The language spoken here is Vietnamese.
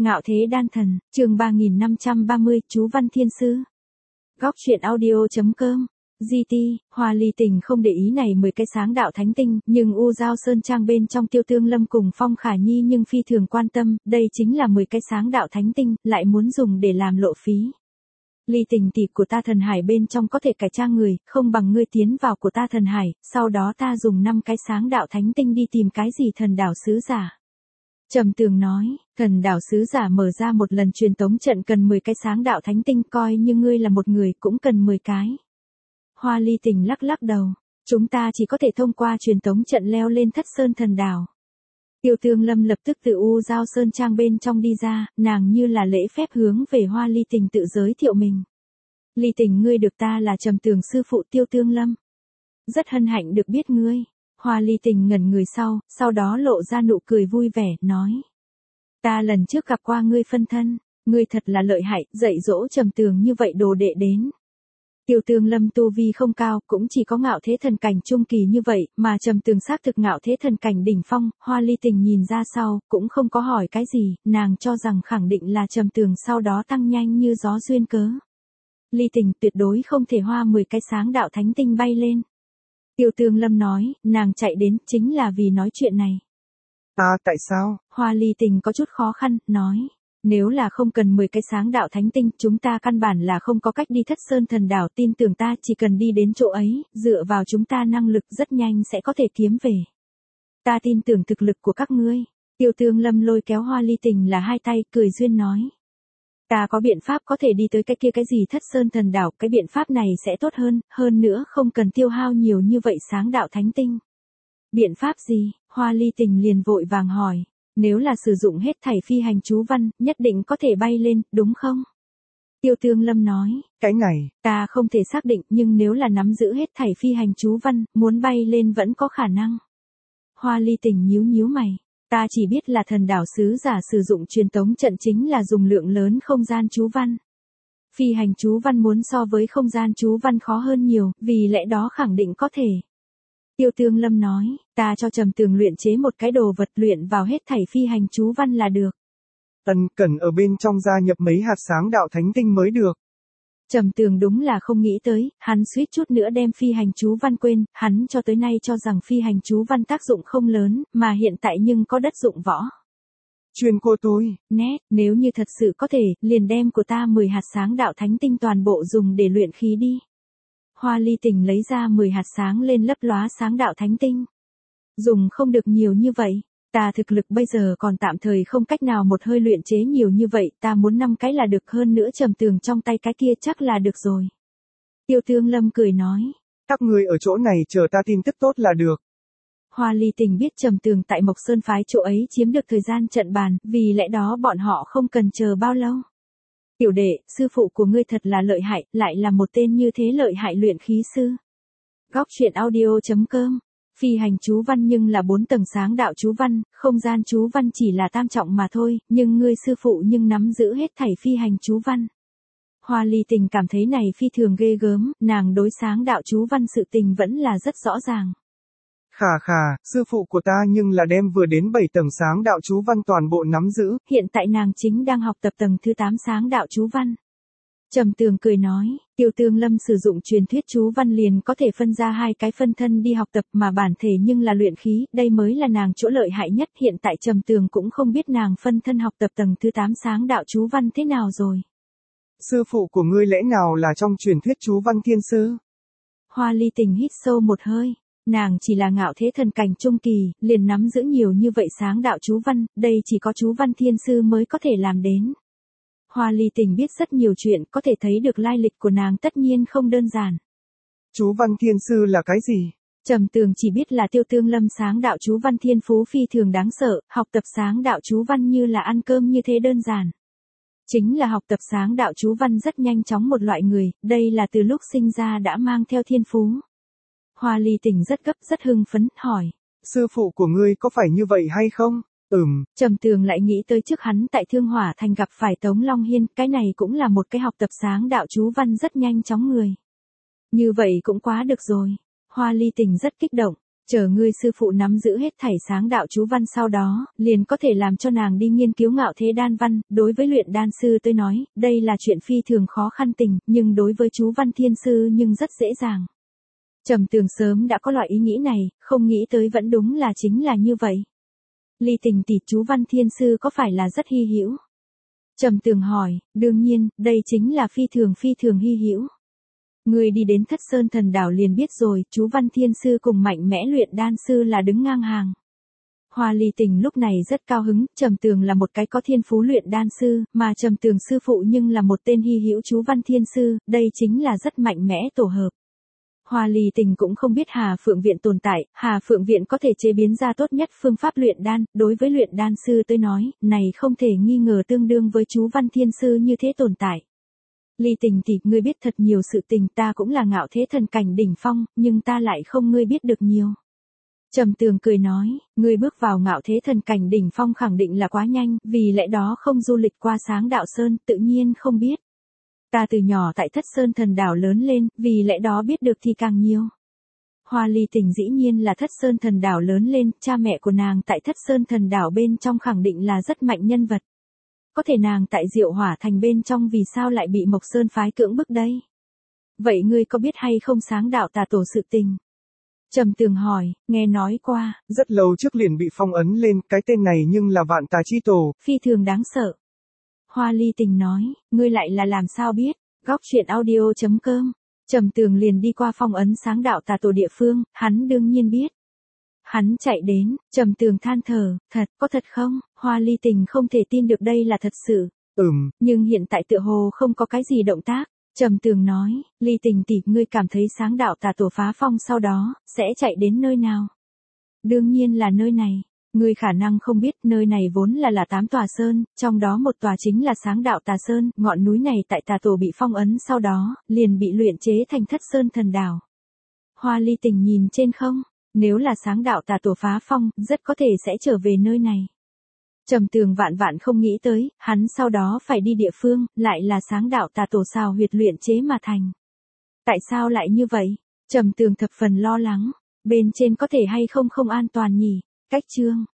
Ngạo Thế Đan Thần, chương 3530, chú Văn Thiên Sư. Góc truyện audio.com. GT, Hoa Ly Tình không để ý này 10 cái sáng đạo thánh tinh, nhưng U Giao Sơn Trang bên trong Tiêu Tương Lâm cùng Phong Khả Nhi nhưng phi thường quan tâm, đây chính là 10 cái sáng đạo thánh tinh, lại muốn dùng để làm lộ phí. Ly Tình tỷ của ta thần hải bên trong có thể cải trang người, không bằng ngươi tiến vào của ta thần hải, sau đó ta dùng 5 cái sáng đạo thánh tinh đi tìm cái gì thần đảo sứ giả. Trầm Tường nói, thần đảo sứ giả mở ra một lần truyền tống trận cần 10 cái sáng đạo thánh tinh, coi như ngươi là một người cũng cần 10 cái. Hoa Ly Tình lắc lắc đầu, chúng ta chỉ có thể thông qua truyền tống trận leo lên Thất Sơn thần đảo. Tiêu Tương Lâm lập tức từ U Giao Sơn Trang bên trong đi ra, nàng như là lễ phép hướng về Hoa Ly Tình tự giới thiệu mình. Ly Tình, ngươi được ta là Trầm Tường sư phụ Tiêu Tương Lâm. Rất hân hạnh được biết ngươi. Hoa Ly Tình ngẩn người sau đó lộ ra nụ cười vui vẻ, nói. Ta lần trước gặp qua ngươi phân thân, ngươi thật là lợi hại, dạy dỗ Trầm Tường như vậy đồ đệ đến. Tiêu Tương Lâm tu vi không cao, cũng chỉ có ngạo thế thần cảnh trung kỳ như vậy, mà Trầm Tường xác thực ngạo thế thần cảnh đỉnh phong. Hoa Ly Tình nhìn ra sau, cũng không có hỏi cái gì, nàng cho rằng khẳng định là Trầm Tường sau đó tăng nhanh như gió duyên cớ. Ly Tình tuyệt đối không thể hoa 10 cái sáng đạo thánh tinh bay lên. Tiêu Tương Lâm nói, nàng chạy đến chính là vì nói chuyện này. Tại sao? Hoa Ly Tình có chút khó khăn, nói. Nếu là không cần 10 cái sáng đạo thánh tinh, chúng ta căn bản là không có cách đi Thất Sơn thần đảo, tin tưởng ta, chỉ cần đi đến chỗ ấy, dựa vào chúng ta năng lực rất nhanh sẽ có thể kiếm về. Ta tin tưởng thực lực của các ngươi. Tiêu Tương Lâm lôi kéo Hoa Ly Tình là hai tay, cười duyên nói. Ta có biện pháp có thể đi tới cái kia cái gì Thất Sơn thần đảo, cái biện pháp này sẽ tốt hơn nữa không cần tiêu hao nhiều như vậy sáng đạo thánh tinh. Biện pháp gì? Hoa Ly Tình liền vội vàng hỏi. Nếu là sử dụng hết thảy phi hành chú văn, nhất định có thể bay lên, đúng không? Tiêu Tương Lâm nói. Cái này, ta không thể xác định, nhưng nếu là nắm giữ hết thảy phi hành chú văn, muốn bay lên vẫn có khả năng. Hoa Ly Tình nhíu mày. Ta chỉ biết là thần đảo sứ giả sử dụng truyền tống trận chính là dùng lượng lớn không gian chú văn. Phi hành chú văn muốn so với không gian chú văn khó hơn nhiều, vì lẽ đó khẳng định có thể. Tiêu Tương Lâm nói, ta cho Trầm Tường luyện chế một cái đồ vật luyện vào hết thảy phi hành chú văn là được. Cần ở bên trong gia nhập mấy hạt sáng đạo thánh tinh mới được. Trầm Tường đúng là không nghĩ tới, hắn suýt chút nữa đem phi hành chú văn quên, hắn cho tới nay cho rằng phi hành chú văn tác dụng không lớn, mà hiện tại nhưng có đất dụng võ. Chuyên cô tôi. Nét, nếu như thật sự có thể, liền đem của ta 10 hạt sáng đạo thánh tinh toàn bộ dùng để luyện khí đi. Hoa Ly Tình lấy ra 10 hạt sáng lên lấp lóa sáng đạo thánh tinh. Dùng không được nhiều như vậy. Ta thực lực bây giờ còn tạm thời không cách nào một hơi luyện chế nhiều như vậy, ta muốn 5 cái là được, hơn nữa Trầm Tường trong tay cái kia chắc là được rồi. Tiêu Tương Lâm cười nói. Các ngươi ở chỗ này chờ ta tin tức tốt là được. Hoa Ly Tình biết Trầm Tường tại Mộc Sơn phái chỗ ấy chiếm được thời gian trận bàn, vì lẽ đó bọn họ không cần chờ bao lâu. Tiểu đệ, sư phụ của ngươi thật là lợi hại, lại là một tên như thế lợi hại luyện khí sư. Góc truyện audio.com. Phi hành chú văn nhưng là 4 tầng sáng đạo chú văn, không gian chú văn chỉ là tam trọng mà thôi, nhưng ngươi sư phụ nhưng nắm giữ hết thảy phi hành chú văn. Hoa Ly Tình cảm thấy này phi thường ghê gớm, nàng đối sáng đạo chú văn sự tình vẫn là rất rõ ràng. Khà, sư phụ của ta nhưng là đem vừa đến 7 tầng sáng đạo chú văn toàn bộ nắm giữ. Hiện tại nàng chính đang học tập tầng thứ 8 sáng đạo chú văn. Trầm Tường cười nói, Tiêu Tương Lâm sử dụng truyền thuyết chú văn liền có thể phân ra 2 cái phân thân đi học tập, mà bản thể nhưng là luyện khí, đây mới là nàng chỗ lợi hại nhất. Hiện tại Trầm Tường cũng không biết nàng phân thân học tập tầng thứ 8 sáng đạo chú văn thế nào rồi. Sư phụ của ngươi lẽ nào là trong truyền thuyết chú văn thiên sư? Hoa Ly Tình hít sâu một hơi. Nàng chỉ là ngạo thế thần cảnh trung kỳ, liền nắm giữ nhiều như vậy sáng đạo chú văn, đây chỉ có chú văn thiên sư mới có thể làm đến. Hoa Ly Tình biết rất nhiều chuyện, có thể thấy được lai lịch của nàng tất nhiên không đơn giản. Chú văn thiên sư là cái gì? Trầm Tường chỉ biết là Tiêu Tương Lâm sáng đạo chú văn thiên phú phi thường đáng sợ, học tập sáng đạo chú văn như là ăn cơm như thế đơn giản. Chính là học tập sáng đạo chú văn rất nhanh chóng một loại người, đây là từ lúc sinh ra đã mang theo thiên phú. Hoa Ly Tình rất gấp rất hưng phấn, hỏi. Sư phụ của ngươi có phải như vậy hay không? Trầm Tường lại nghĩ tới trước hắn tại Thương Hỏa Thành gặp phải Tống Long Hiên, cái này cũng là một cái học tập sáng đạo chú văn rất nhanh chóng người. Như vậy cũng quá được rồi. Hoa Ly Tình rất kích động. Chờ ngươi sư phụ nắm giữ hết thảy sáng đạo chú văn sau đó, liền có thể làm cho nàng đi nghiên cứu ngạo thế đan văn, đối với luyện đan sư tôi nói, đây là chuyện phi thường khó khăn tình, nhưng đối với chú văn thiên sư nhưng rất dễ dàng. Trầm Tường sớm đã có loại ý nghĩ này, không nghĩ tới vẫn đúng là chính là như vậy. Ly Tình tỷ, chú văn thiên sư có phải là rất hy hữu? Trầm Tường hỏi, đương nhiên, đây chính là phi thường hy hữu. Người đi đến Thất Sơn Thần Đảo liền biết rồi, chú văn thiên sư cùng mạnh mẽ luyện đan sư là đứng ngang hàng. Hoa Ly Tình lúc này rất cao hứng, Trầm Tường là một cái có thiên phú luyện đan sư, mà Trầm Tường sư phụ nhưng là một tên hy hữu chú văn thiên sư, đây chính là rất mạnh mẽ tổ hợp. Hoa Ly Tình cũng không biết Hà Phượng Viện tồn tại, Hà Phượng Viện có thể chế biến ra tốt nhất phương pháp luyện đan, đối với luyện đan sư tôi nói, này không thể nghi ngờ tương đương với chú văn thiên sư như thế tồn tại. Ly Tình tỷ, ngươi biết thật nhiều sự tình, ta cũng là ngạo thế thần cảnh đỉnh phong, nhưng ta lại không ngươi biết được nhiều. Trầm Tường cười nói, ngươi bước vào ngạo thế thần cảnh đỉnh phong khẳng định là quá nhanh, vì lẽ đó không du lịch qua Sáng Đạo Sơn, tự nhiên không biết. Ta từ nhỏ tại Thất Sơn Thần Đảo lớn lên, vì lẽ đó biết được thì càng nhiều. Hoa Ly Tình dĩ nhiên là Thất Sơn Thần Đảo lớn lên, cha mẹ của nàng tại Thất Sơn Thần Đảo bên trong khẳng định là rất mạnh nhân vật. Có thể nàng tại Diệu Hỏa Thành bên trong vì sao lại bị Mộc Sơn phái cưỡng bức đây? Vậy ngươi có biết hay không Sáng Đạo Tà Tổ sự tình? Trầm Tường hỏi, nghe nói qua. Rất lâu trước liền bị phong ấn lên, cái tên này nhưng là Vạn Tà Chi Tổ. Phi thường đáng sợ. Hoa Ly Tình nói, ngươi lại là làm sao biết? Góc truyện audio.com. Trầm Tường liền đi qua phong ấn Sáng Đạo Tà Tổ địa phương, hắn đương nhiên biết. Hắn chạy đến, Trầm Tường than thở, thật, có thật không? Hoa Ly Tình không thể tin được đây là thật sự. Nhưng hiện tại tựa hồ không có cái gì động tác. Trầm Tường nói, Ly Tình tỷ, ngươi cảm thấy Sáng Đạo Tà Tổ phá phong sau đó, sẽ chạy đến nơi nào? Đương nhiên là nơi này. Ngươi khả năng không biết, nơi này vốn là 8 tòa sơn, trong đó một tòa chính là Sáng Đạo Tà Sơn, ngọn núi này tại Tà Tổ bị phong ấn sau đó, liền bị luyện chế thành Thất Sơn Thần Đảo. Hoa Ly Tình nhìn trên không, nếu là Sáng Đạo Tà Tổ phá phong, rất có thể sẽ trở về nơi này. Trầm Tường vạn không nghĩ tới, hắn sau đó phải đi địa phương, lại là Sáng Đạo Tà Tổ xào huyệt luyện chế mà thành. Tại sao lại như vậy? Trầm Tường thập phần lo lắng, bên trên có thể hay không an toàn nhỉ? Cách chương